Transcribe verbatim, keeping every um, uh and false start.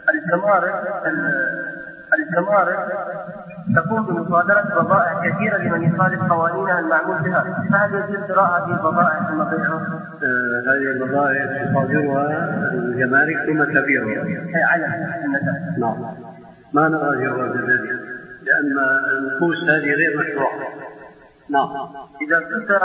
الجمارك الجمارك تقوم بمصادرة بضائع كثيرة لمن يخالف قوانينها المعمول بها، فهل يجوز شراء هذه البضائع ثم بيعها؟ هذه البضائع تصادرها الجمارك ثم تبيعها أي على النتائج. نعم، ما نرى جواز ذلك لأن النفوس هذه غير مشروعة. نعم. إذا